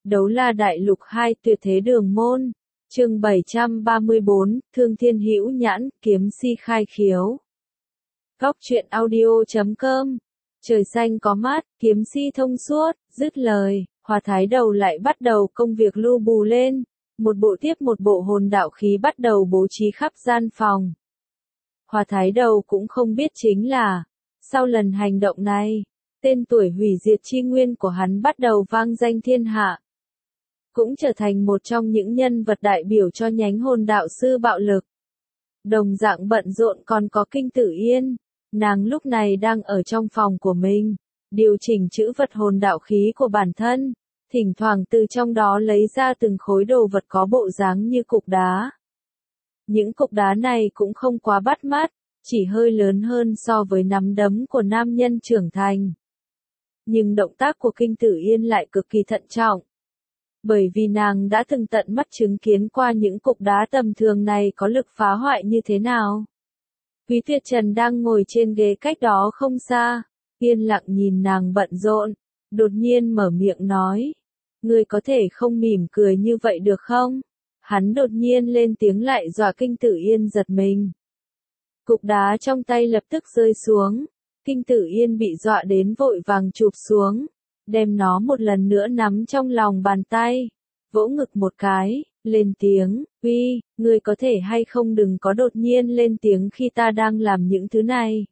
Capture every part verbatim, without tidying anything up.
Đấu La Đại Lục hai Tuyệt Thế Đường Môn, chương bảy trăm ba mươi bốn, Thương Thiên Hữu Nhãn, Kiếm Si khai khiếu. Góc truyện audio chấm com. Trời xanh có mát, kiếm si thông suốt, dứt lời, Hòa Thái Đầu lại bắt đầu công việc lu bù lên, một bộ tiếp một bộ hồn đạo khí bắt đầu bố trí khắp gian phòng. Hòa Thái Đầu cũng không biết chính là, sau lần hành động này, tên tuổi hủy diệt chi nguyên của hắn bắt đầu vang danh thiên hạ. Cũng trở thành một trong những nhân vật đại biểu cho nhánh hồn đạo sư bạo lực. Đồng dạng bận rộn còn có Kinh Tử Yên, nàng lúc này đang ở trong phòng của mình, điều chỉnh chữ vật hồn đạo khí của bản thân, thỉnh thoảng từ trong đó lấy ra từng khối đồ vật có bộ dáng như cục đá. Những cục đá này cũng không quá bắt mắt, chỉ hơi lớn hơn so với nắm đấm của nam nhân trưởng thành. Nhưng động tác của Kinh Tử Yên lại cực kỳ thận trọng. Bởi vì nàng đã từng tận mắt chứng kiến qua những cục đá tầm thường này có lực phá hoại như thế nào. Quý Tuyệt Trần đang ngồi trên ghế cách đó không xa, yên lặng nhìn nàng bận rộn, đột nhiên mở miệng nói. Ngươi có thể không mỉm cười như vậy được không? Hắn đột nhiên lên tiếng lại dọa Kinh Tử Yên giật mình. Cục đá trong tay lập tức rơi xuống, Kinh Tử Yên bị dọa đến vội vàng chụp xuống, đem nó một lần nữa nắm trong lòng bàn tay, vỗ ngực một cái, lên tiếng, uy, ngươi có thể hay không đừng có đột nhiên lên tiếng khi ta đang làm những thứ này.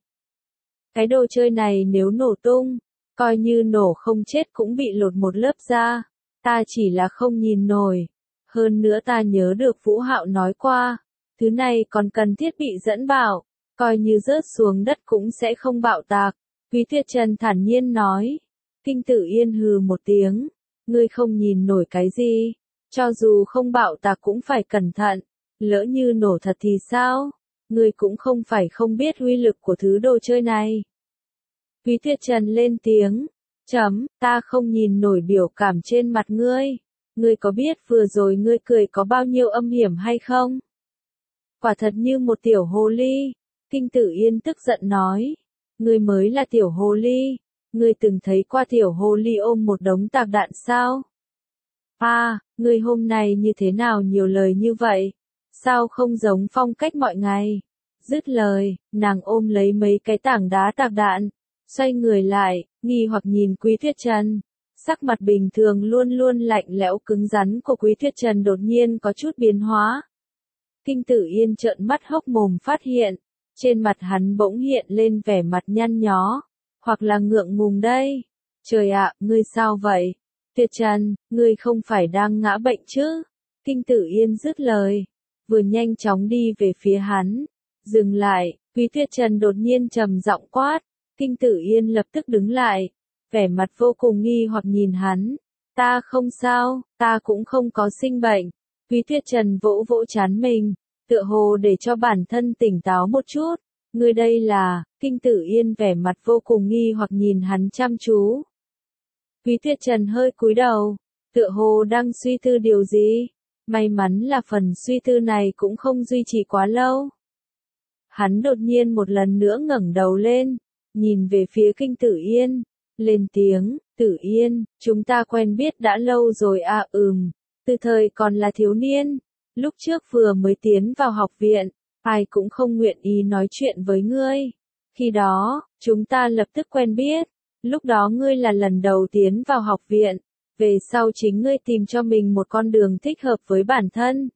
Cái đồ chơi này nếu nổ tung, coi như nổ không chết cũng bị lột một lớp da, ta chỉ là không nhìn nổi. Hơn nữa ta nhớ được Vũ Hạo nói qua, thứ này còn cần thiết bị dẫn bảo, coi như rớt xuống đất cũng sẽ không bạo tạc. Quý Tuyệt Trần thản nhiên nói. Kinh Tử Yên hừ một tiếng, ngươi không nhìn nổi cái gì, cho dù không bạo tạc cũng phải cẩn thận, lỡ như nổ thật thì sao, ngươi cũng không phải không biết uy lực của thứ đồ chơi này. Quý Tuyệt Trần lên tiếng, chấm, ta không nhìn nổi biểu cảm trên mặt ngươi, ngươi có biết vừa rồi ngươi cười có bao nhiêu âm hiểm hay không? Quả thật như một tiểu hồ ly, Kinh Tử Yên tức giận nói, ngươi mới là tiểu hồ ly. Ngươi từng thấy qua tiểu hồ ly ôm một đống tạc đạn sao? À, ngươi hôm nay như thế nào nhiều lời như vậy? Sao không giống phong cách mọi ngày? Dứt lời, nàng ôm lấy mấy cái tảng đá tạc đạn, xoay người lại, nghi hoặc nhìn Quý Tuyệt Trần. Sắc mặt bình thường luôn luôn lạnh lẽo cứng rắn của Quý Tuyệt Trần đột nhiên có chút biến hóa. Kinh Tử Yên trợn mắt hốc mồm phát hiện, trên mặt hắn bỗng hiện lên vẻ mặt nhăn nhó. Hoặc là ngượng ngùng đây. Trời ạ, ngươi sao vậy? Tuyệt Trần, ngươi không phải đang ngã bệnh chứ? Kinh Tử Yên dứt lời, vừa nhanh chóng đi về phía hắn. Dừng lại, Quý Tuyệt Trần đột nhiên trầm giọng quát. Kinh Tử Yên lập tức đứng lại, vẻ mặt vô cùng nghi hoặc nhìn hắn. Ta không sao, ta cũng không có sinh bệnh. Quý Tuyệt Trần vỗ vỗ trán mình, tựa hồ để cho bản thân tỉnh táo một chút. Ngươi đây là, Kinh Tử Yên vẻ mặt vô cùng nghi hoặc nhìn hắn chăm chú. Quý Tuyệt Trần hơi cúi đầu, tựa hồ đang suy tư điều gì, may mắn là phần suy tư này cũng không duy trì quá lâu. Hắn đột nhiên một lần nữa ngẩng đầu lên, nhìn về phía Kinh Tử Yên, lên tiếng, Tử Yên, chúng ta quen biết đã lâu rồi à ừm, từ thời còn là thiếu niên, lúc trước vừa mới tiến vào học viện. Ai cũng không nguyện ý nói chuyện với ngươi. Khi đó, chúng ta lập tức quen biết. Lúc đó ngươi là lần đầu tiến vào học viện. Về sau chính ngươi tìm cho mình một con đường thích hợp với bản thân.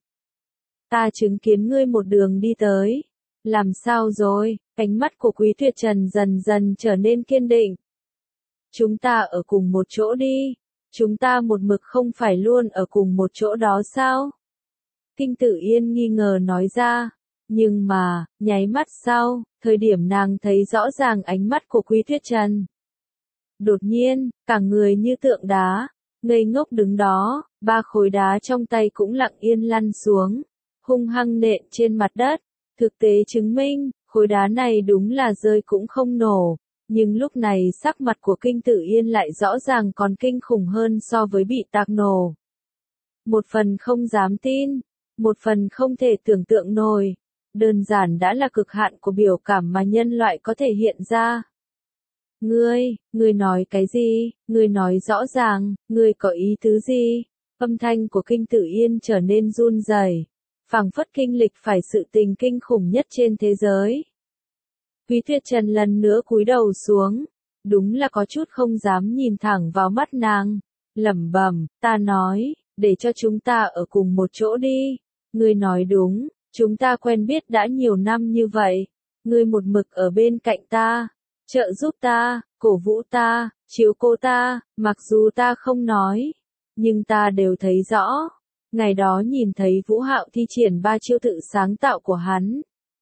Ta chứng kiến ngươi một đường đi tới. Làm sao rồi? Ánh mắt của Quý Tuyệt Trần dần dần trở nên kiên định. Chúng ta ở cùng một chỗ đi. Chúng ta một mực không phải luôn ở cùng một chỗ đó sao? Kinh Tử Yên nghi ngờ nói ra. Nhưng mà, nháy mắt sau, thời điểm nàng thấy rõ ràng ánh mắt của Quý Tuyệt Trần. Đột nhiên, cả người như tượng đá, ngây ngốc đứng đó, ba khối đá trong tay cũng lặng yên lăn xuống, hung hăng nện trên mặt đất. Thực tế chứng minh, khối đá này đúng là rơi cũng không nổ, nhưng lúc này sắc mặt của Kinh Tử Yên lại rõ ràng còn kinh khủng hơn so với bị tạc nổ. Một phần không dám tin, một phần không thể tưởng tượng nổi. Đơn giản đã là cực hạn của biểu cảm mà nhân loại có thể hiện ra. Ngươi, ngươi nói cái gì, ngươi nói rõ ràng, ngươi có ý tứ gì? Âm thanh của Kinh Tử Yên trở nên run rẩy, phảng phất kinh lịch phải sự tình kinh khủng nhất trên thế giới. Quý Tuyết Trần lần nữa cúi đầu xuống, đúng là có chút không dám nhìn thẳng vào mắt nàng, lẩm bẩm, ta nói, để cho chúng ta ở cùng một chỗ đi. Ngươi nói đúng, chúng ta quen biết đã nhiều năm như vậy, ngươi một mực ở bên cạnh ta, trợ giúp ta, cổ vũ ta, chiếu cố ta, mặc dù ta không nói, nhưng ta đều thấy rõ. Ngày đó nhìn thấy Vũ Hạo thi triển ba chiêu tự sáng tạo của hắn,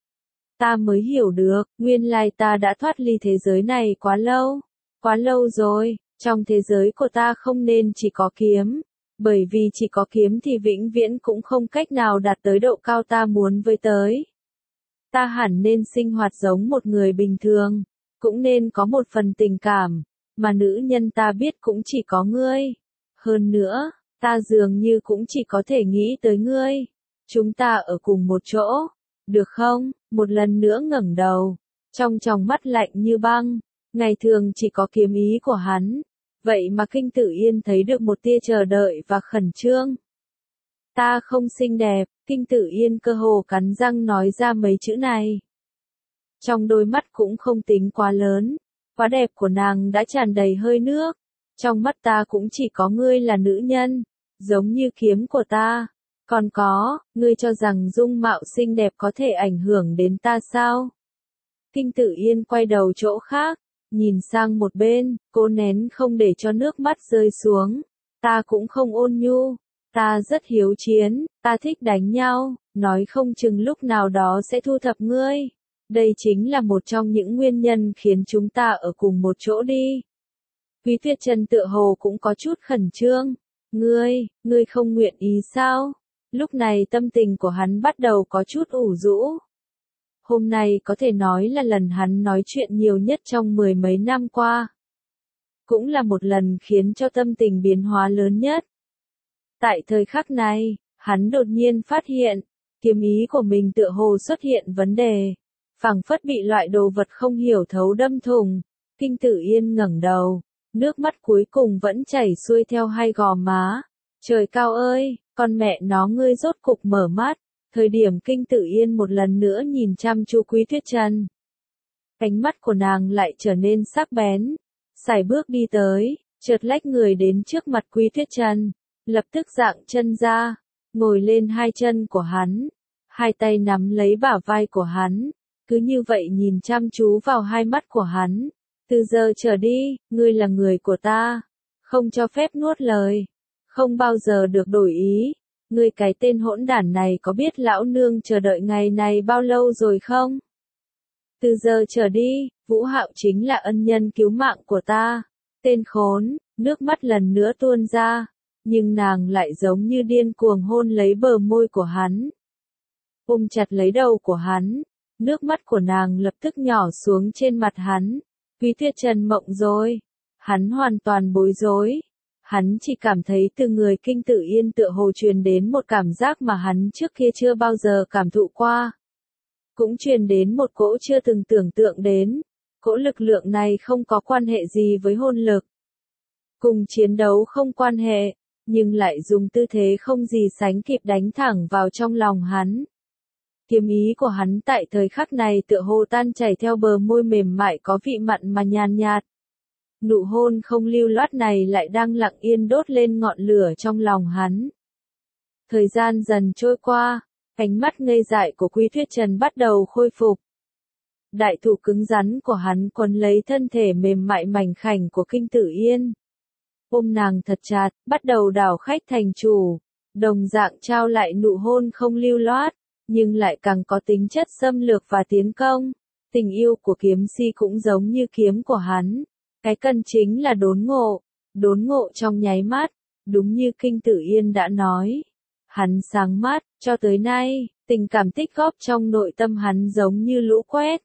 ta mới hiểu được, nguyên lai ta đã thoát ly thế giới này quá lâu, quá lâu rồi, trong thế giới của ta không nên chỉ có kiếm, bởi vì chỉ có kiếm thì vĩnh viễn cũng không cách nào đạt tới độ cao ta muốn với tới. Ta hẳn nên sinh hoạt giống một người bình thường, cũng nên có một phần tình cảm, mà nữ nhân ta biết cũng chỉ có ngươi. Hơn nữa, ta dường như cũng chỉ có thể nghĩ tới ngươi. Chúng ta ở cùng một chỗ, được không? Một lần nữa ngẩng đầu, trong tròng mắt lạnh như băng, ngày thường chỉ có kiếm ý của hắn, vậy mà Kinh Tử Yên thấy được một tia chờ đợi và khẩn trương. Ta không xinh đẹp, Kinh Tử Yên cơ hồ cắn răng nói ra mấy chữ này. Trong đôi mắt cũng không tính quá lớn, quá đẹp của nàng đã tràn đầy hơi nước. Trong mắt ta cũng chỉ có ngươi là nữ nhân, giống như kiếm của ta. Còn có, ngươi cho rằng dung mạo xinh đẹp có thể ảnh hưởng đến ta sao? Kinh Tử Yên quay đầu chỗ khác, nhìn sang một bên, cô nén không để cho nước mắt rơi xuống. Ta cũng không ôn nhu, ta rất hiếu chiến, ta thích đánh nhau, nói không chừng lúc nào đó sẽ thu thập ngươi. Đây chính là một trong những nguyên nhân khiến chúng ta ở cùng một chỗ đi. Quý Tuyết Trần tựa hồ cũng có chút khẩn trương. Ngươi, ngươi không nguyện ý sao? Lúc này tâm tình của hắn bắt đầu có chút ủ rũ. Hôm nay có thể nói là lần hắn nói chuyện nhiều nhất trong mười mấy năm qua. Cũng là một lần khiến cho tâm tình biến hóa lớn nhất. Tại thời khắc này, hắn đột nhiên phát hiện, kiếm ý của mình tựa hồ xuất hiện vấn đề. Phảng phất bị loại đồ vật không hiểu thấu đâm thủng. Kinh Tử Yên ngẩng đầu, nước mắt cuối cùng vẫn chảy xuôi theo hai gò má. Trời cao ơi, con mẹ nó ngươi rốt cục mở mắt. Thời điểm Kinh Tử Yên một lần nữa nhìn chăm chú Quý Tuyết Trần. Ánh mắt của nàng lại trở nên sắc bén. Sải bước đi tới, chợt lách người đến trước mặt Quý Tuyết Trần. Lập tức dạng chân ra, ngồi lên hai chân của hắn. Hai tay nắm lấy bả vai của hắn. Cứ như vậy nhìn chăm chú vào hai mắt của hắn. Từ giờ trở đi, ngươi là người của ta. Không cho phép nuốt lời. Không bao giờ được đổi ý. Ngươi cái tên hỗn đản này có biết lão nương chờ đợi ngày này bao lâu rồi không? Từ giờ trở đi, Vũ Hạo chính là ân nhân cứu mạng của ta. Tên khốn, nước mắt lần nữa tuôn ra. Nhưng nàng lại giống như điên cuồng hôn lấy bờ môi của hắn. Ôm chặt lấy đầu của hắn. Nước mắt của nàng lập tức nhỏ xuống trên mặt hắn. Quý Tuyết Trần mộng rồi. Hắn hoàn toàn bối rối. Hắn chỉ cảm thấy từ người Kinh Tử Yên tựa hồ truyền đến một cảm giác mà hắn trước kia chưa bao giờ cảm thụ qua. Cũng truyền đến một cỗ chưa từng tưởng tượng đến. Cỗ lực lượng này không có quan hệ gì với hôn lực. Cùng chiến đấu không quan hệ, nhưng lại dùng tư thế không gì sánh kịp đánh thẳng vào trong lòng hắn. Kiếm ý của hắn tại thời khắc này tựa hồ tan chảy theo bờ môi mềm mại có vị mặn mà nhàn nhạt. Nụ hôn không lưu loát này lại đang lặng yên đốt lên ngọn lửa trong lòng hắn. Thời gian dần trôi qua, ánh mắt ngây dại của Quý Tuyết Trần bắt đầu khôi phục. Đại thủ cứng rắn của hắn quấn lấy thân thể mềm mại mảnh khảnh của Kinh Tử Yên. Ôm nàng thật chặt, bắt đầu đảo khách thành chủ, đồng dạng trao lại nụ hôn không lưu loát, nhưng lại càng có tính chất xâm lược và tiến công. Tình yêu của kiếm si cũng giống như kiếm của hắn. Cái cần chính là đốn ngộ, đốn ngộ trong nháy mắt, đúng như Kinh Tử Yên đã nói. Hắn sáng mắt, cho tới nay, tình cảm tích góp trong nội tâm hắn giống như lũ quét.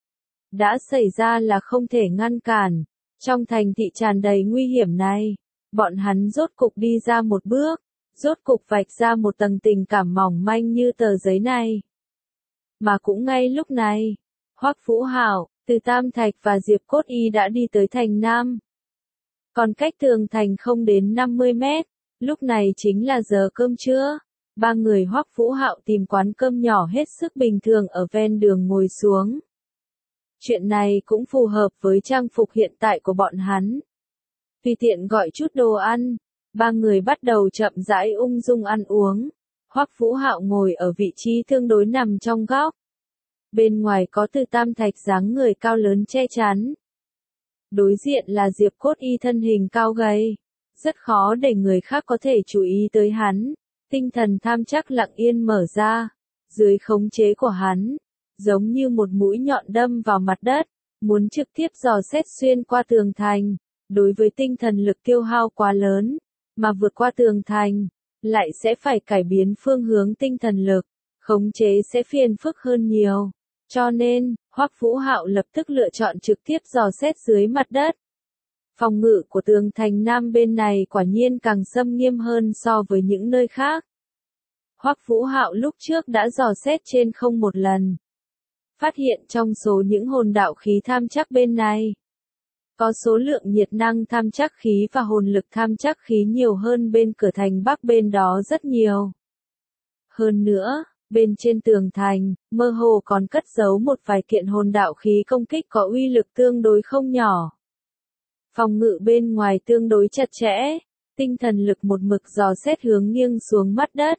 Đã xảy ra là không thể ngăn cản. Trong thành thị tràn đầy nguy hiểm này, bọn hắn rốt cục đi ra một bước, rốt cục vạch ra một tầng tình cảm mỏng manh như tờ giấy này. Mà cũng ngay lúc này, Hoắc Vũ Hạo, Từ Tam Thạch và Diệp Cốt Y đã đi tới thành Nam. Còn cách tường thành không đến năm mươi mét, lúc này chính là giờ cơm trưa. Ba người Hoắc Vũ Hạo tìm quán cơm nhỏ hết sức bình thường ở ven đường ngồi xuống. Chuyện này cũng phù hợp với trang phục hiện tại của bọn hắn. Tùy tiện gọi chút đồ ăn, ba người bắt đầu chậm rãi ung dung ăn uống. Hoắc Vũ Hạo ngồi ở vị trí tương đối nằm trong góc. Bên ngoài có Từ Tam Thạch dáng người cao lớn che chắn. Đối diện là Diệp Cốt Y thân hình cao gầy. Rất khó để người khác có thể chú ý tới hắn. Tinh thần tham chắc lặng yên mở ra. Dưới khống chế của hắn, giống như một mũi nhọn đâm vào mặt đất, muốn trực tiếp dò xét xuyên qua tường thành. Đối với tinh thần lực tiêu hao quá lớn, mà vượt qua tường thành, lại sẽ phải cải biến phương hướng tinh thần lực, khống chế sẽ phiền phức hơn nhiều. Cho nên, Hoắc Vũ Hạo lập tức lựa chọn trực tiếp dò xét dưới mặt đất. Phòng ngự của tường thành Nam bên này quả nhiên càng xâm nghiêm hơn so với những nơi khác. Hoắc Vũ Hạo lúc trước đã dò xét trên không một lần. Phát hiện trong số những hồn đạo khí tham chắc bên này, có số lượng nhiệt năng tham chắc khí và hồn lực tham chắc khí nhiều hơn bên cửa thành Bắc bên đó rất nhiều. Hơn nữa, bên trên tường thành, mơ hồ còn cất giấu một vài kiện hồn đạo khí công kích có uy lực tương đối không nhỏ. Phòng ngự bên ngoài tương đối chặt chẽ, tinh thần lực một mực dò xét hướng nghiêng xuống mặt đất.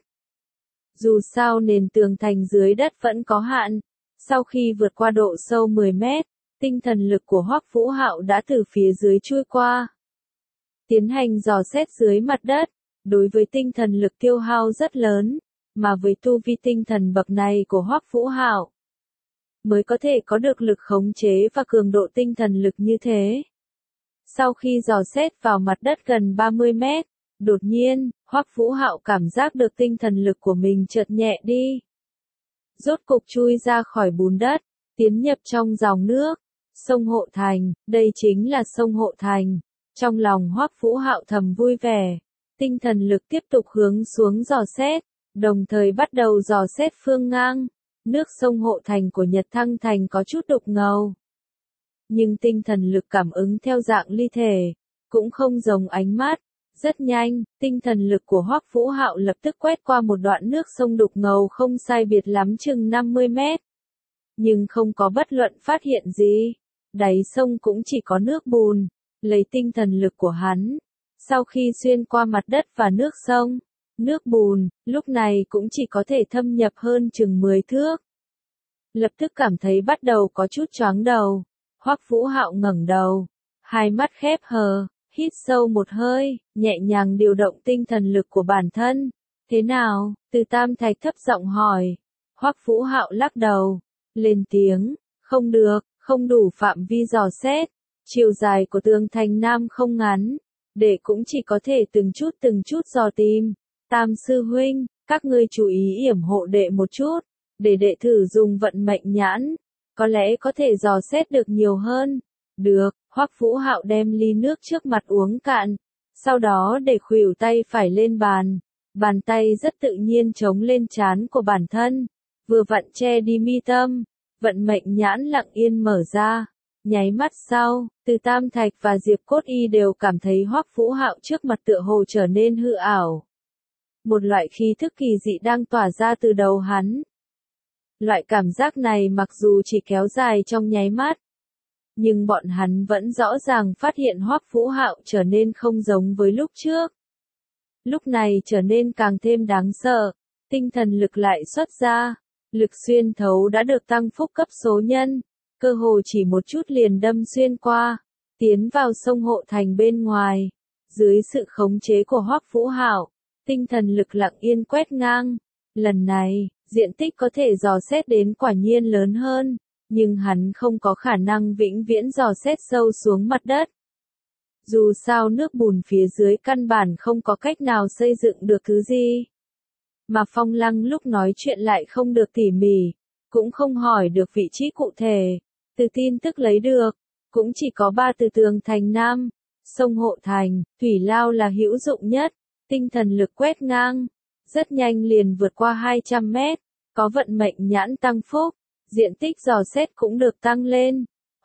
Dù sao nền tường thành dưới đất vẫn có hạn, sau khi vượt qua độ sâu mười mét, tinh thần lực của Hoắc Vũ Hạo đã từ phía dưới chui qua. Tiến hành dò xét dưới mặt đất, đối với tinh thần lực tiêu hao rất lớn, mà với tu vi tinh thần bậc này của Hoắc Vũ Hạo, mới có thể có được lực khống chế và cường độ tinh thần lực như thế. Sau khi dò xét vào mặt đất gần ba mươi mét, đột nhiên, Hoắc Vũ Hạo cảm giác được tinh thần lực của mình chợt nhẹ đi. Rốt cục chui ra khỏi bùn đất, tiến nhập trong dòng nước. Sông Hộ Thành, đây chính là sông Hộ Thành. Trong lòng Hoắc Vũ Hạo thầm vui vẻ, tinh thần lực tiếp tục hướng xuống dò xét, đồng thời bắt đầu dò xét phương ngang. Nước sông Hộ Thành của Nhật Thăng Thành có chút đục ngầu, nhưng tinh thần lực cảm ứng theo dạng ly thể, cũng không giống ánh mắt. Rất nhanh, tinh thần lực của Hoắc Vũ Hạo lập tức quét qua một đoạn nước sông đục ngầu không sai biệt lắm chừng năm mươi mét. Nhưng không có bất luận phát hiện gì. Đáy sông cũng chỉ có nước bùn. Lấy tinh thần lực của hắn, sau khi xuyên qua mặt đất và nước sông, nước bùn, lúc này cũng chỉ có thể thâm nhập hơn chừng mười thước. Lập tức cảm thấy bắt đầu có chút choáng đầu. Hoắc Vũ Hạo ngẩng đầu, hai mắt khép hờ, hít sâu một hơi, nhẹ nhàng điều động tinh thần lực của bản thân. Thế nào? Từ Tam Thạch thấp giọng hỏi. Hoắc Vũ Hạo lắc đầu, lên tiếng, không được, không đủ phạm vi dò xét. Chiều dài của tường thành Nam không ngắn, đệ cũng chỉ có thể từng chút từng chút dò tìm. Tam sư huynh, các ngươi chú ý yểm hộ đệ một chút, để đệ thử dùng vận mệnh nhãn, có lẽ có thể dò xét được nhiều hơn. Được, Hoắc Vũ Hạo đem ly nước trước mặt uống cạn, sau đó để khuỷu tay phải lên bàn, bàn tay rất tự nhiên chống lên trán của bản thân, vừa vặn che đi mi tâm, vận mệnh nhãn lặng yên mở ra. Nháy mắt sau, Từ Tam Thạch và Diệp Cốt Y đều cảm thấy Hoắc Vũ Hạo trước mặt tựa hồ trở nên hư ảo. Một loại khí thức kỳ dị đang tỏa ra từ đầu hắn. Loại cảm giác này mặc dù chỉ kéo dài trong nháy mắt, nhưng bọn hắn vẫn rõ ràng phát hiện Hoắc Vũ Hạo trở nên không giống với lúc trước. Lúc này trở nên càng thêm đáng sợ, tinh thần lực lại xuất ra, lực xuyên thấu đã được tăng phúc cấp số nhân, cơ hồ chỉ một chút liền đâm xuyên qua, tiến vào sông Hộ Thành bên ngoài. Dưới sự khống chế của Hoắc Vũ Hạo, tinh thần lực lặng yên quét ngang. Lần này, diện tích có thể dò xét đến quả nhiên lớn hơn, nhưng hắn không có khả năng vĩnh viễn dò xét sâu xuống mặt đất. Dù sao nước bùn phía dưới căn bản không có cách nào xây dựng được thứ gì. Mà Phong Lăng lúc nói chuyện lại không được tỉ mỉ, cũng không hỏi được vị trí cụ thể. Từ tin tức lấy được, cũng chỉ có ba từ tường thành Nam, sông Hộ Thành, thủy lao là hữu dụng nhất. Tinh thần lực quét ngang, rất nhanh liền vượt qua hai trăm mét, có vận mệnh nhãn tăng phúc, diện tích dò xét cũng được tăng lên.